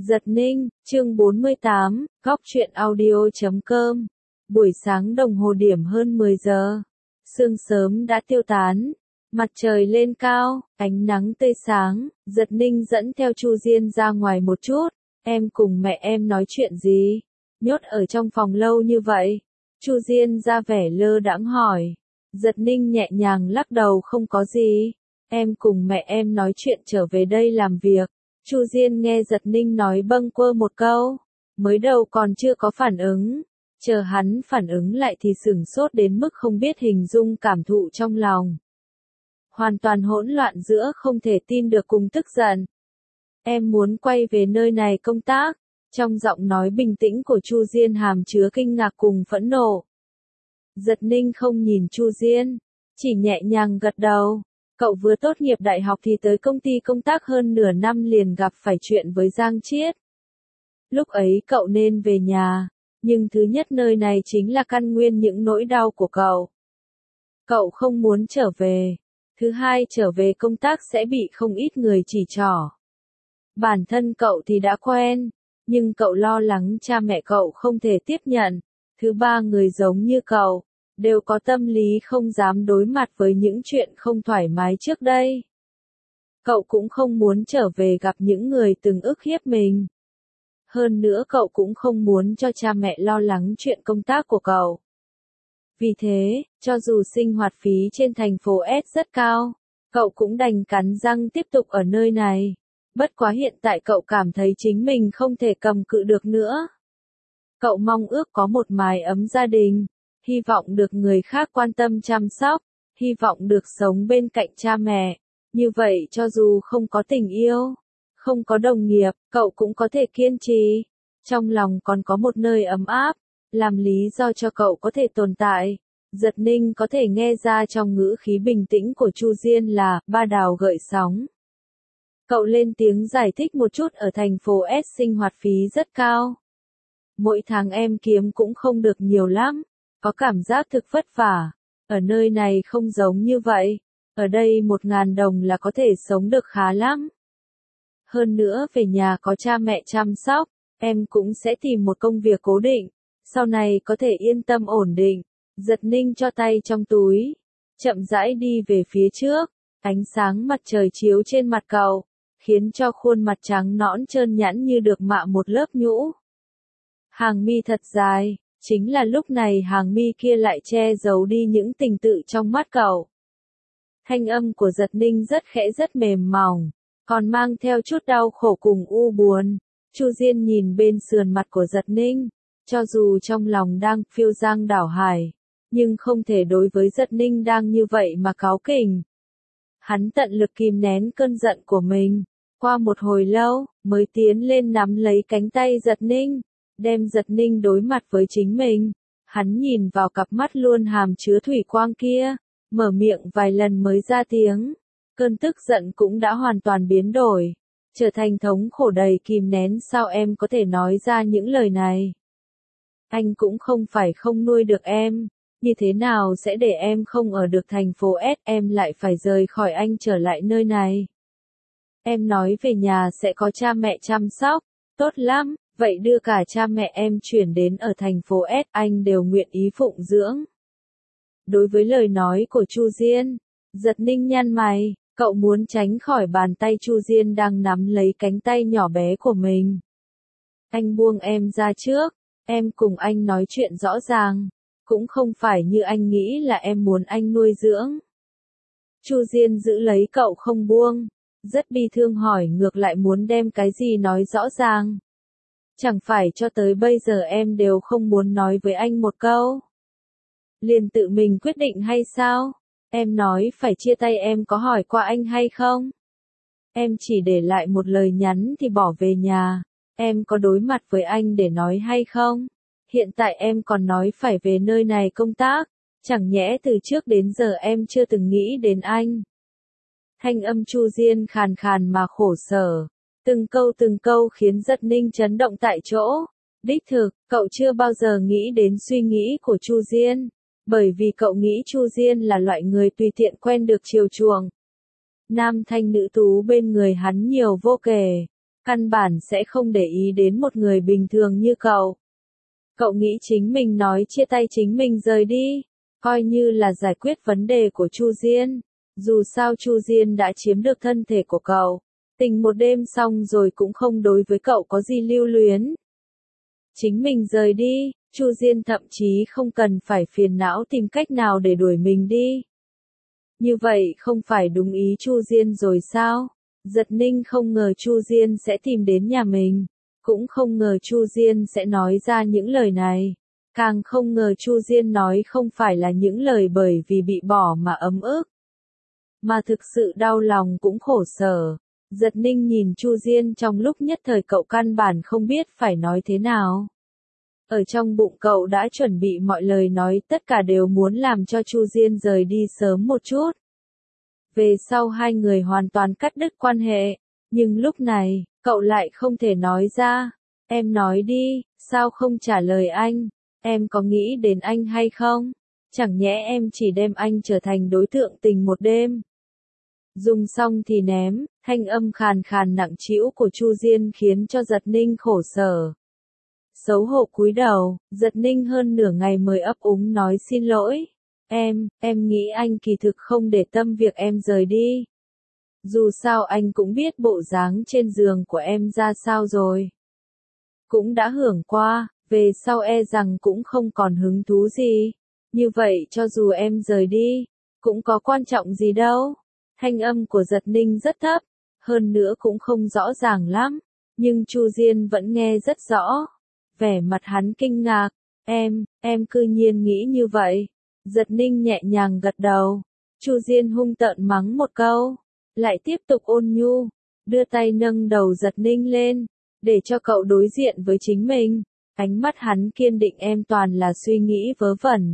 Giật Ninh, chương 48, góc truyện audio.com. Buổi sáng đồng hồ điểm hơn 10 giờ. Sương sớm đã tiêu tán. Mặt trời lên cao, ánh nắng tươi sáng. Giật Ninh dẫn theo Chu Diên ra ngoài một chút. Em cùng mẹ em nói chuyện gì? Nhốt ở trong phòng lâu như vậy. Chu Diên ra vẻ lơ đãng hỏi. Giật Ninh nhẹ nhàng lắc đầu, không có gì. Em cùng mẹ em nói chuyện trở về đây làm việc. Chu Diên nghe Giật Ninh nói bâng quơ một câu, mới đầu còn chưa có phản ứng, chờ hắn phản ứng lại thì sửng sốt đến mức không biết hình dung cảm thụ trong lòng. Hoàn toàn hỗn loạn giữa không thể tin được cùng tức giận. Em muốn quay về nơi này công tác, trong giọng nói bình tĩnh của Chu Diên hàm chứa kinh ngạc cùng phẫn nộ. Giật Ninh không nhìn Chu Diên, chỉ nhẹ nhàng gật đầu. Cậu vừa tốt nghiệp đại học thì tới công ty công tác hơn nửa năm liền gặp phải chuyện với Giang Chiết. Lúc ấy cậu nên về nhà, nhưng thứ nhất nơi này chính là căn nguyên những nỗi đau của cậu. Cậu không muốn trở về. Thứ hai, trở về công tác sẽ bị không ít người chỉ trỏ. Bản thân cậu thì đã quen, nhưng cậu lo lắng cha mẹ cậu không thể tiếp nhận. Thứ ba, người giống như cậu đều có tâm lý không dám đối mặt với những chuyện không thoải mái trước đây. Cậu cũng không muốn trở về gặp những người từng ức hiếp mình. Hơn nữa cậu cũng không muốn cho cha mẹ lo lắng chuyện công tác của cậu. Vì thế, cho dù sinh hoạt phí trên thành phố S rất cao, cậu cũng đành cắn răng tiếp tục ở nơi này. Bất quá hiện tại cậu cảm thấy chính mình không thể cầm cự được nữa. Cậu mong ước có một mái ấm gia đình. Hy vọng được người khác quan tâm chăm sóc, hy vọng được sống bên cạnh cha mẹ. Như vậy cho dù không có tình yêu, không có đồng nghiệp, cậu cũng có thể kiên trì. Trong lòng còn có một nơi ấm áp, làm lý do cho cậu có thể tồn tại. Giật Ninh có thể nghe ra trong ngữ khí bình tĩnh của Chu Diên là ba đào gợi sóng. Cậu lên tiếng giải thích một chút, ở thành phố S sinh hoạt phí rất cao. Mỗi tháng em kiếm cũng không được nhiều lắm. Có cảm giác thực vất vả. Ở nơi này không giống như vậy. Ở đây 1.000 đồng là có thể sống được khá lắm. Hơn nữa về nhà có cha mẹ chăm sóc, em cũng sẽ tìm một công việc cố định. Sau này có thể yên tâm ổn định. Giật Ninh cho tay trong túi. Chậm rãi đi về phía trước. Ánh sáng mặt trời chiếu trên mặt cậu, khiến cho khuôn mặt trắng nõn trơn nhẵn như được mạ một lớp nhũ. Hàng mi thật dài. Chính là lúc này hàng mi kia lại che giấu đi những tình tự trong mắt cậu. Thanh âm của Giật Ninh rất khẽ, rất mềm mỏng, còn mang theo chút đau khổ cùng u buồn. Chu Diên nhìn bên sườn mặt của Giật Ninh, cho dù trong lòng đang phiêu giang đảo hải, nhưng không thể đối với Giật Ninh đang như vậy mà cáu kỉnh. Hắn tận lực kìm nén cơn giận của mình, qua một hồi lâu, mới tiến lên nắm lấy cánh tay Giật Ninh. Đem Giật Ninh đối mặt với chính mình. Hắn nhìn vào cặp mắt luôn hàm chứa thủy quang kia, mở miệng vài lần mới ra tiếng. Cơn tức giận cũng đã hoàn toàn biến đổi, trở thành thống khổ đầy kìm nén. Sao em có thể nói ra những lời này? Anh cũng không phải không nuôi được em, như thế nào sẽ để em không ở được thành phố S, em lại phải rời khỏi anh trở lại nơi này. Em nói về nhà sẽ có cha mẹ chăm sóc, tốt lắm. Vậy đưa cả cha mẹ em chuyển đến ở thành phố S, anh đều nguyện ý phụng dưỡng. Đối với lời nói của Chu Diên, Giật Ninh nhăn mày, cậu muốn tránh khỏi bàn tay Chu Diên đang nắm lấy cánh tay nhỏ bé của mình. Anh buông em ra trước, em cùng anh nói chuyện rõ ràng, cũng không phải như anh nghĩ là em muốn anh nuôi dưỡng. Chu Diên giữ lấy cậu không buông, rất bi thương hỏi ngược lại muốn đem cái gì nói rõ ràng. Chẳng phải cho tới bây giờ em đều không muốn nói với anh một câu. Liền tự mình quyết định hay sao? Em nói phải chia tay em có hỏi qua anh hay không? Em chỉ để lại một lời nhắn thì bỏ về nhà. Em có đối mặt với anh để nói hay không? Hiện tại em còn nói phải về nơi này công tác. Chẳng nhẽ từ trước đến giờ em chưa từng nghĩ đến anh. Thanh âm Chu Diên khàn khàn mà khổ sở. Từng câu khiến Giật Ninh chấn động tại chỗ. Đích thực, cậu chưa bao giờ nghĩ đến suy nghĩ của Chu Diên, bởi vì cậu nghĩ Chu Diên là loại người tùy tiện quen được chiều chuộng. Nam thanh nữ tú bên người hắn nhiều vô kể, căn bản sẽ không để ý đến một người bình thường như cậu. Cậu nghĩ chính mình nói chia tay chính mình rời đi, coi như là giải quyết vấn đề của Chu Diên. Dù sao Chu Diên đã chiếm được thân thể của cậu, tình một đêm xong rồi cũng không đối với cậu có gì lưu luyến. Chính mình rời đi, Chu Diên thậm chí không cần phải phiền não tìm cách nào để đuổi mình đi. Như vậy không phải đúng ý Chu Diên rồi sao? Giật Ninh không ngờ Chu Diên sẽ tìm đến nhà mình, cũng không ngờ Chu Diên sẽ nói ra những lời này. Càng không ngờ Chu Diên nói không phải là những lời bởi vì bị bỏ mà ấm ức, mà thực sự đau lòng cũng khổ sở. Giật Ninh nhìn Chu Diên trong lúc nhất thời cậu căn bản không biết phải nói thế nào. Ở trong bụng cậu đã chuẩn bị mọi lời nói, tất cả đều muốn làm cho Chu Diên rời đi sớm một chút. Về sau hai người hoàn toàn cắt đứt quan hệ, nhưng lúc này, cậu lại không thể nói ra. Em nói đi, sao không trả lời anh? Em có nghĩ đến anh hay không? Chẳng nhẽ em chỉ đem anh trở thành đối tượng tình một đêm? Dùng xong thì ném, thanh âm khàn khàn nặng trĩu của Chu Diên khiến cho Giật Ninh khổ sở. Xấu hổ cúi đầu, Giật Ninh hơn nửa ngày mới ấp úng nói xin lỗi. Em nghĩ anh kỳ thực không để tâm việc em rời đi. Dù sao anh cũng biết bộ dáng trên giường của em ra sao rồi. Cũng đã hưởng qua, về sau e rằng cũng không còn hứng thú gì. Như vậy cho dù em rời đi, cũng có quan trọng gì đâu. Thanh âm của Giật Ninh rất thấp, hơn nữa cũng không rõ ràng lắm, nhưng Chu Diên vẫn nghe rất rõ. Vẻ mặt hắn kinh ngạc, em cư nhiên nghĩ như vậy. Giật Ninh nhẹ nhàng gật đầu. Chu Diên hung tợn mắng một câu, lại tiếp tục ôn nhu, đưa tay nâng đầu Giật Ninh lên, để cho cậu đối diện với chính mình. Ánh mắt hắn kiên định, em toàn là suy nghĩ vớ vẩn.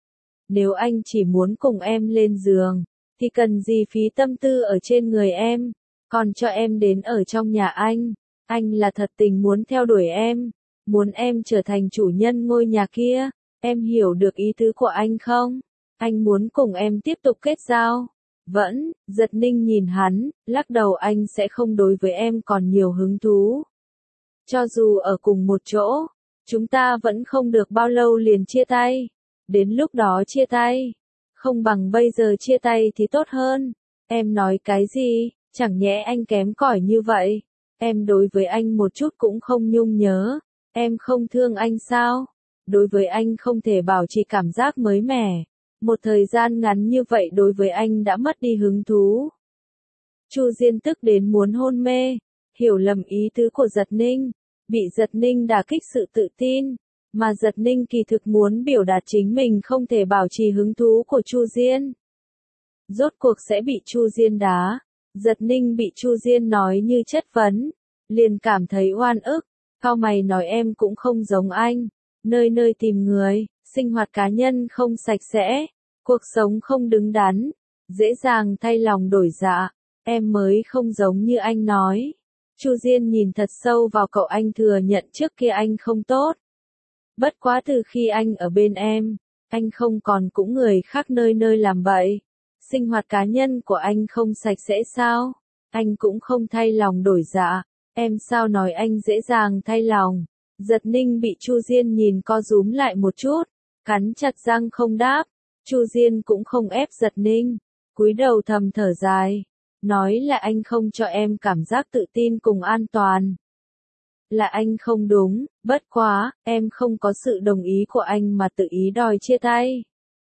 Nếu anh chỉ muốn cùng em lên giường, thì cần gì phí tâm tư ở trên người em, còn cho em đến ở trong nhà anh là thật tình muốn theo đuổi em, muốn em trở thành chủ nhân ngôi nhà kia, em hiểu được ý tứ của anh không? Anh muốn cùng em tiếp tục kết giao. Vẫn, Giật Ninh nhìn hắn, lắc đầu, anh sẽ không đối với em còn nhiều hứng thú. Cho dù ở cùng một chỗ, chúng ta vẫn không được bao lâu liền chia tay. Đến lúc đó chia tay, không bằng bây giờ chia tay thì tốt hơn. Em nói cái gì, chẳng nhẽ anh kém cỏi như vậy? Em đối với anh một chút cũng không nhung nhớ, em không thương anh sao? Đối với anh không thể bảo trì cảm giác mới mẻ. Một thời gian ngắn như vậy đối với anh đã mất đi hứng thú. Chu Diên tức đến muốn hôn mê, hiểu lầm ý tứ của Giật Ninh, bị Giật Ninh đả kích sự tự tin, mà Giật Ninh kỳ thực muốn biểu đạt chính mình không thể bảo trì hứng thú của Chu Diên. Rốt cuộc sẽ bị Chu Diên đá. Giật Ninh bị Chu Diên nói như chất vấn, liền cảm thấy oan ức, cau mày nói em cũng không giống anh, nơi nơi tìm người, sinh hoạt cá nhân không sạch sẽ, cuộc sống không đứng đắn, dễ dàng thay lòng đổi dạ, em mới không giống như anh nói. Chu Diên nhìn thật sâu vào cậu, anh thừa nhận trước kia anh không tốt. Bất quá từ khi anh ở bên em, anh không còn cũng người khác nơi nơi làm bậy. Sinh hoạt cá nhân của anh không sạch sẽ sao? Anh cũng không thay lòng đổi dạ. Em sao nói anh dễ dàng thay lòng? Giật Ninh bị Chu Diên nhìn co rúm lại một chút, cắn chặt răng không đáp. Chu Diên cũng không ép Giật Ninh, cúi đầu thầm thở dài, nói là anh không cho em cảm giác tự tin cùng an toàn. Là anh không đúng, bất quá, em không có sự đồng ý của anh mà tự ý đòi chia tay.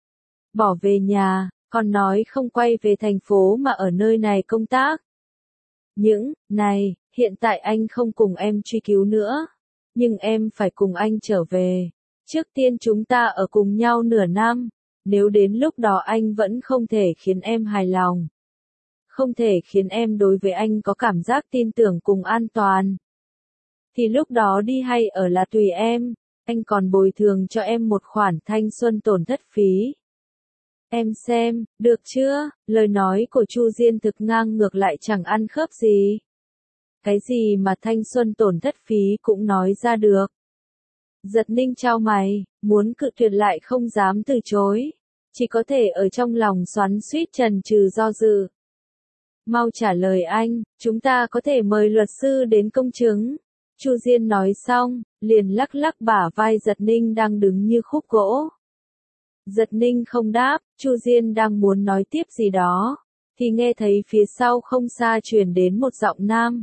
Bỏ về nhà, còn nói không quay về thành phố mà ở nơi này công tác. Những này, hiện tại anh không cùng em truy cứu nữa, nhưng em phải cùng anh trở về. Trước tiên chúng ta ở cùng nhau nửa năm, nếu đến lúc đó anh vẫn không thể khiến em hài lòng, không thể khiến em đối với anh có cảm giác tin tưởng cùng an toàn, thì lúc đó đi hay ở là tùy em, anh còn bồi thường cho em một khoản thanh xuân tổn thất phí. Em xem, được chưa? Lời nói của Chu Diên thực ngang ngược lại chẳng ăn khớp gì. Cái gì mà thanh xuân tổn thất phí cũng nói ra được. Giật Ninh chau mày, muốn cự tuyệt lại không dám từ chối, chỉ có thể ở trong lòng xoắn xuýt chần chừ do dự. Mau trả lời anh, chúng ta có thể mời luật sư đến công chứng. Chu Diên nói xong, liền lắc lắc bả vai Giật Ninh đang đứng như khúc gỗ. Giật Ninh không đáp, Chu Diên đang muốn nói tiếp gì đó, thì nghe thấy phía sau không xa truyền đến một giọng nam.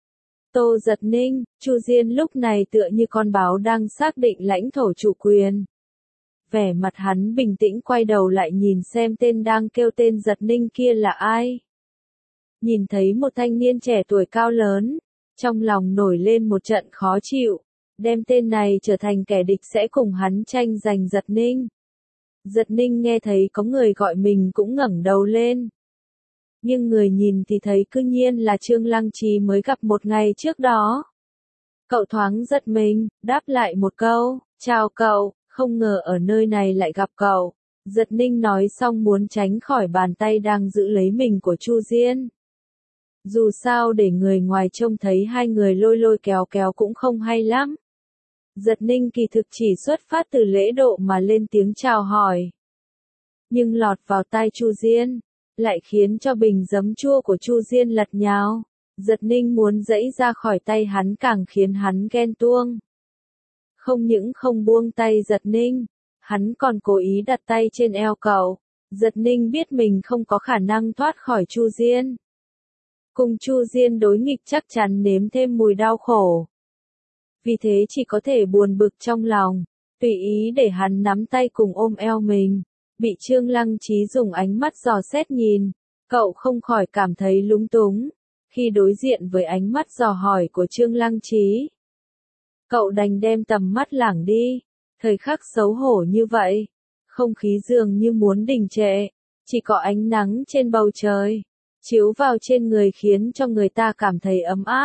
Tô Giật Ninh, Chu Diên lúc này tựa như con báo đang xác định lãnh thổ chủ quyền. Vẻ mặt hắn bình tĩnh quay đầu lại nhìn xem tên đang kêu tên Giật Ninh kia là ai. Nhìn thấy một thanh niên trẻ tuổi cao lớn, trong lòng nổi lên một trận khó chịu, đem tên này trở thành kẻ địch sẽ cùng hắn tranh giành Giật Ninh. Giật Ninh nghe thấy có người gọi mình cũng ngẩng đầu lên. Nhưng người nhìn thì thấy cư nhiên là Trương Lăng Trí mới gặp một ngày trước đó. Cậu thoáng giật mình, đáp lại một câu, chào cậu, không ngờ ở nơi này lại gặp cậu. Giật Ninh nói xong muốn tránh khỏi bàn tay đang giữ lấy mình của Chu Diên. Dù sao để người ngoài trông thấy hai người lôi lôi kéo kéo cũng không hay lắm. Giật Ninh kỳ thực chỉ xuất phát từ lễ độ mà lên tiếng chào hỏi. Nhưng lọt vào tai Chu Diên, lại khiến cho bình giấm chua của Chu Diên lật nhào. Giật Ninh muốn giãy ra khỏi tay hắn càng khiến hắn ghen tuông. Không những không buông tay Giật Ninh, hắn còn cố ý đặt tay trên eo cậu. Giật Ninh biết mình không có khả năng thoát khỏi Chu Diên. Cùng Chu Diên đối nghịch chắc chắn nếm thêm mùi đau khổ. Vì thế chỉ có thể buồn bực trong lòng, tùy ý để hắn nắm tay cùng ôm eo mình. Bị Trương Lăng Trí dùng ánh mắt dò xét nhìn, cậu không khỏi cảm thấy lúng túng, khi đối diện với ánh mắt dò hỏi của Trương Lăng Trí. Cậu đành đem tầm mắt lảng đi, thời khắc xấu hổ như vậy, không khí dường như muốn đình trệ, chỉ có ánh nắng trên bầu trời, chiếu vào trên người khiến cho người ta cảm thấy ấm áp.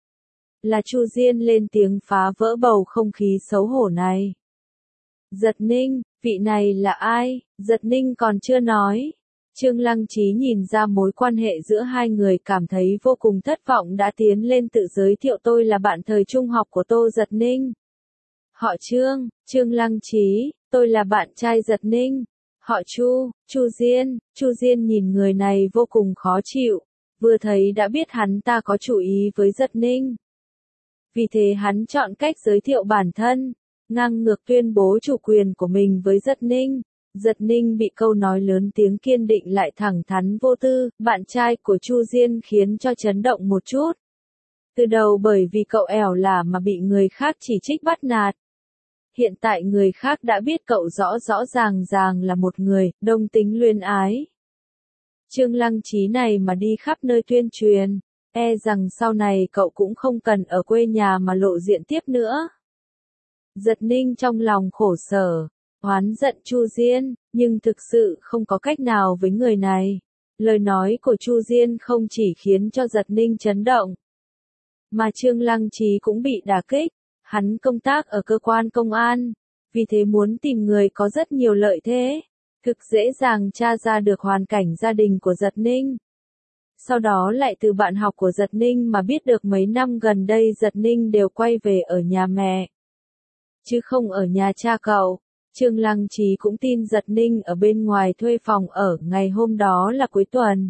Là Chu Diên lên tiếng phá vỡ bầu không khí xấu hổ này. Giật Ninh, vị này là ai? Giật Ninh còn chưa nói. Trương Lăng Trí nhìn ra mối quan hệ giữa hai người cảm thấy vô cùng thất vọng đã tiến lên tự giới thiệu tôi là bạn thời trung học của Tô Giật Ninh. Họ Trương, Trương Lăng Trí, tôi là bạn trai Giật Ninh. Họ Chu, Chu Diên. Chu Diên nhìn người này vô cùng khó chịu, vừa thấy đã biết hắn ta có chủ ý với Giật Ninh. Vì thế hắn chọn cách giới thiệu bản thân, ngang ngược tuyên bố chủ quyền của mình với Giật Ninh. Giật Ninh bị câu nói lớn tiếng kiên định lại thẳng thắn vô tư, bạn trai của Chu Diên khiến cho chấn động một chút. Từ đầu bởi vì cậu ẻo lả mà bị người khác chỉ trích bắt nạt. Hiện tại người khác đã biết cậu rõ rõ ràng ràng là một người đồng tính luyến ái. Trương Lăng Trí này mà đi khắp nơi tuyên truyền, e rằng sau này cậu cũng không cần ở quê nhà mà lộ diện tiếp nữa. Giật Ninh trong lòng khổ sở, oán giận Chu Diên, nhưng thực sự không có cách nào với người này. Lời nói của Chu Diên không chỉ khiến cho Giật Ninh chấn động, mà Trương Lăng Trí cũng bị đả kích. Hắn công tác ở cơ quan công an, vì thế muốn tìm người có rất nhiều lợi thế, thực dễ dàng tra ra được hoàn cảnh gia đình của Giật Ninh. Sau đó lại từ bạn học của Giật Ninh mà biết được mấy năm gần đây Giật Ninh đều quay về ở nhà mẹ, chứ không ở nhà cha cậu. Trương Lăng Trí cũng tin Giật Ninh ở bên ngoài thuê phòng ở, ngày hôm đó là cuối tuần.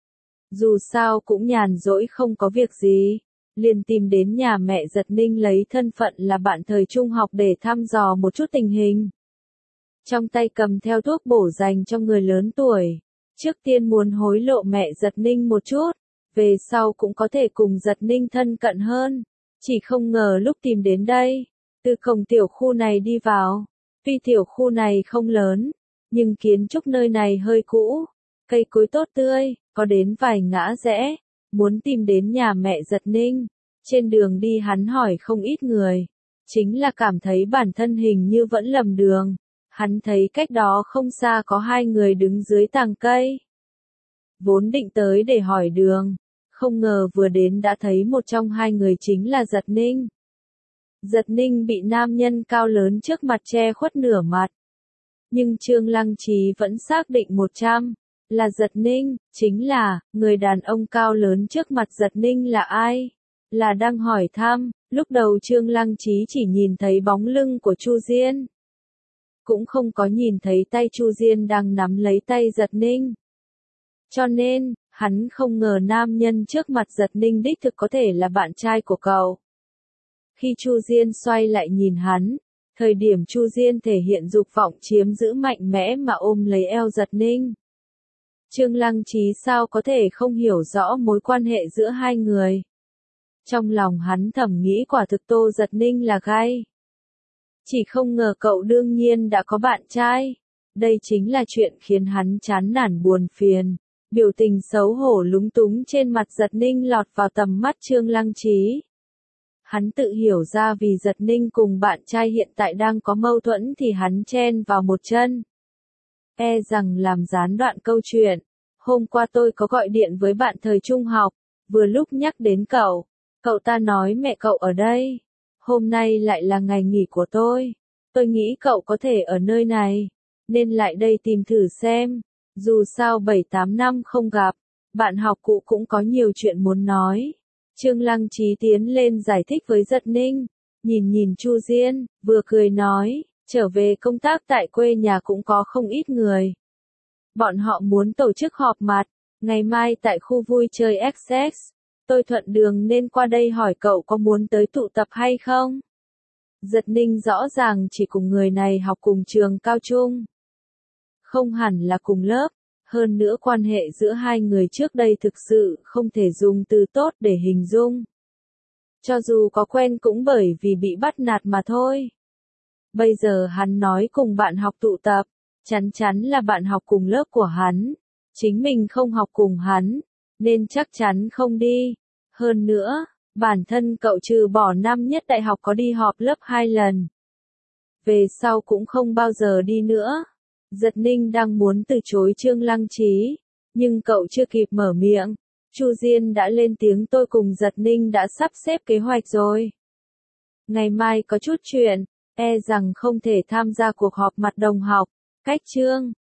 Dù sao cũng nhàn rỗi không có việc gì, liền tìm đến nhà mẹ Giật Ninh lấy thân phận là bạn thời trung học để thăm dò một chút tình hình. Trong tay cầm theo thuốc bổ dành cho người lớn tuổi. Trước tiên muốn hối lộ mẹ Giật Ninh một chút, về sau cũng có thể cùng Giật Ninh thân cận hơn. Chỉ không ngờ lúc tìm đến đây, từ cổng tiểu khu này đi vào. Tuy tiểu khu này không lớn, nhưng kiến trúc nơi này hơi cũ, cây cối tốt tươi, có đến vài ngã rẽ. Muốn tìm đến nhà mẹ Giật Ninh, trên đường đi hắn hỏi không ít người, chính là cảm thấy bản thân hình như vẫn lầm đường. Hắn thấy cách đó không xa có hai người đứng dưới tàng cây. Vốn định tới để hỏi đường, không ngờ vừa đến đã thấy một trong hai người chính là Giật Ninh. Giật Ninh bị nam nhân cao lớn trước mặt che khuất nửa mặt. Nhưng Trương Lăng Trí vẫn xác định 100. Là Giật Ninh, chính là, người đàn ông cao lớn trước mặt Giật Ninh là ai? Là đang hỏi thăm, lúc đầu Trương Lăng Trí chỉ nhìn thấy bóng lưng của Chu Diên. Cũng không có nhìn thấy tay Chu Diên đang nắm lấy tay Giật Ninh. Cho nên, Hắn không ngờ nam nhân trước mặt Giật Ninh đích thực có thể là bạn trai của cậu. Khi Chu Diên xoay lại nhìn hắn, thời điểm Chu Diên thể hiện dục vọng chiếm giữ mạnh mẽ mà ôm lấy eo Giật Ninh. Trương Lăng Trí sao có thể không hiểu rõ mối quan hệ giữa hai người. Trong lòng hắn thầm nghĩ quả thực Tô Giật Ninh là gay. Chỉ không ngờ cậu đương nhiên đã có bạn trai. Đây chính là chuyện khiến hắn chán nản buồn phiền. Biểu tình xấu hổ lúng túng trên mặt Giật Ninh lọt vào tầm mắt Trương Lăng Trí. Hắn tự hiểu ra vì Giật Ninh cùng bạn trai hiện tại đang có mâu thuẫn thì hắn chen vào một chân. E rằng làm gián đoạn câu chuyện. Hôm qua tôi có gọi điện với bạn thời trung học, vừa lúc nhắc đến cậu. Cậu ta nói mẹ cậu ở đây. Hôm nay lại là ngày nghỉ của tôi. Tôi nghĩ cậu có thể ở nơi này, nên lại đây tìm thử xem. Dù sao 7-8 năm không gặp, bạn học cũ cũng có nhiều chuyện muốn nói. Trương Lăng Trí tiến lên giải thích với Giật Ninh, nhìn Chu Diên, vừa cười nói, trở về công tác tại quê nhà cũng có không ít người. Bọn họ muốn tổ chức họp mặt, ngày mai tại khu vui chơi XX. Tôi thuận đường nên qua đây hỏi cậu có muốn tới tụ tập hay không? Giật Ninh rõ ràng chỉ cùng người này học cùng trường cao trung. Không hẳn là cùng lớp, hơn nữa quan hệ giữa hai người trước đây thực sự không thể dùng từ tốt để hình dung. Cho dù có quen cũng bởi vì bị bắt nạt mà thôi. Bây giờ hắn nói cùng bạn học tụ tập, chắn chắn là bạn học cùng lớp của hắn. Chính mình không học cùng hắn, nên chắc chắn không đi. Hơn nữa, bản thân cậu trừ bỏ năm nhất đại học có đi họp lớp 2 lần. Về sau cũng không bao giờ đi nữa. Giật Ninh đang muốn từ chối Trương Lăng Trí, nhưng cậu chưa kịp mở miệng. Chu Diên đã lên tiếng tôi cùng Giật Ninh đã sắp xếp kế hoạch rồi. Ngày mai có chút chuyện, e rằng không thể tham gia cuộc họp mặt đồng học. Cách Trương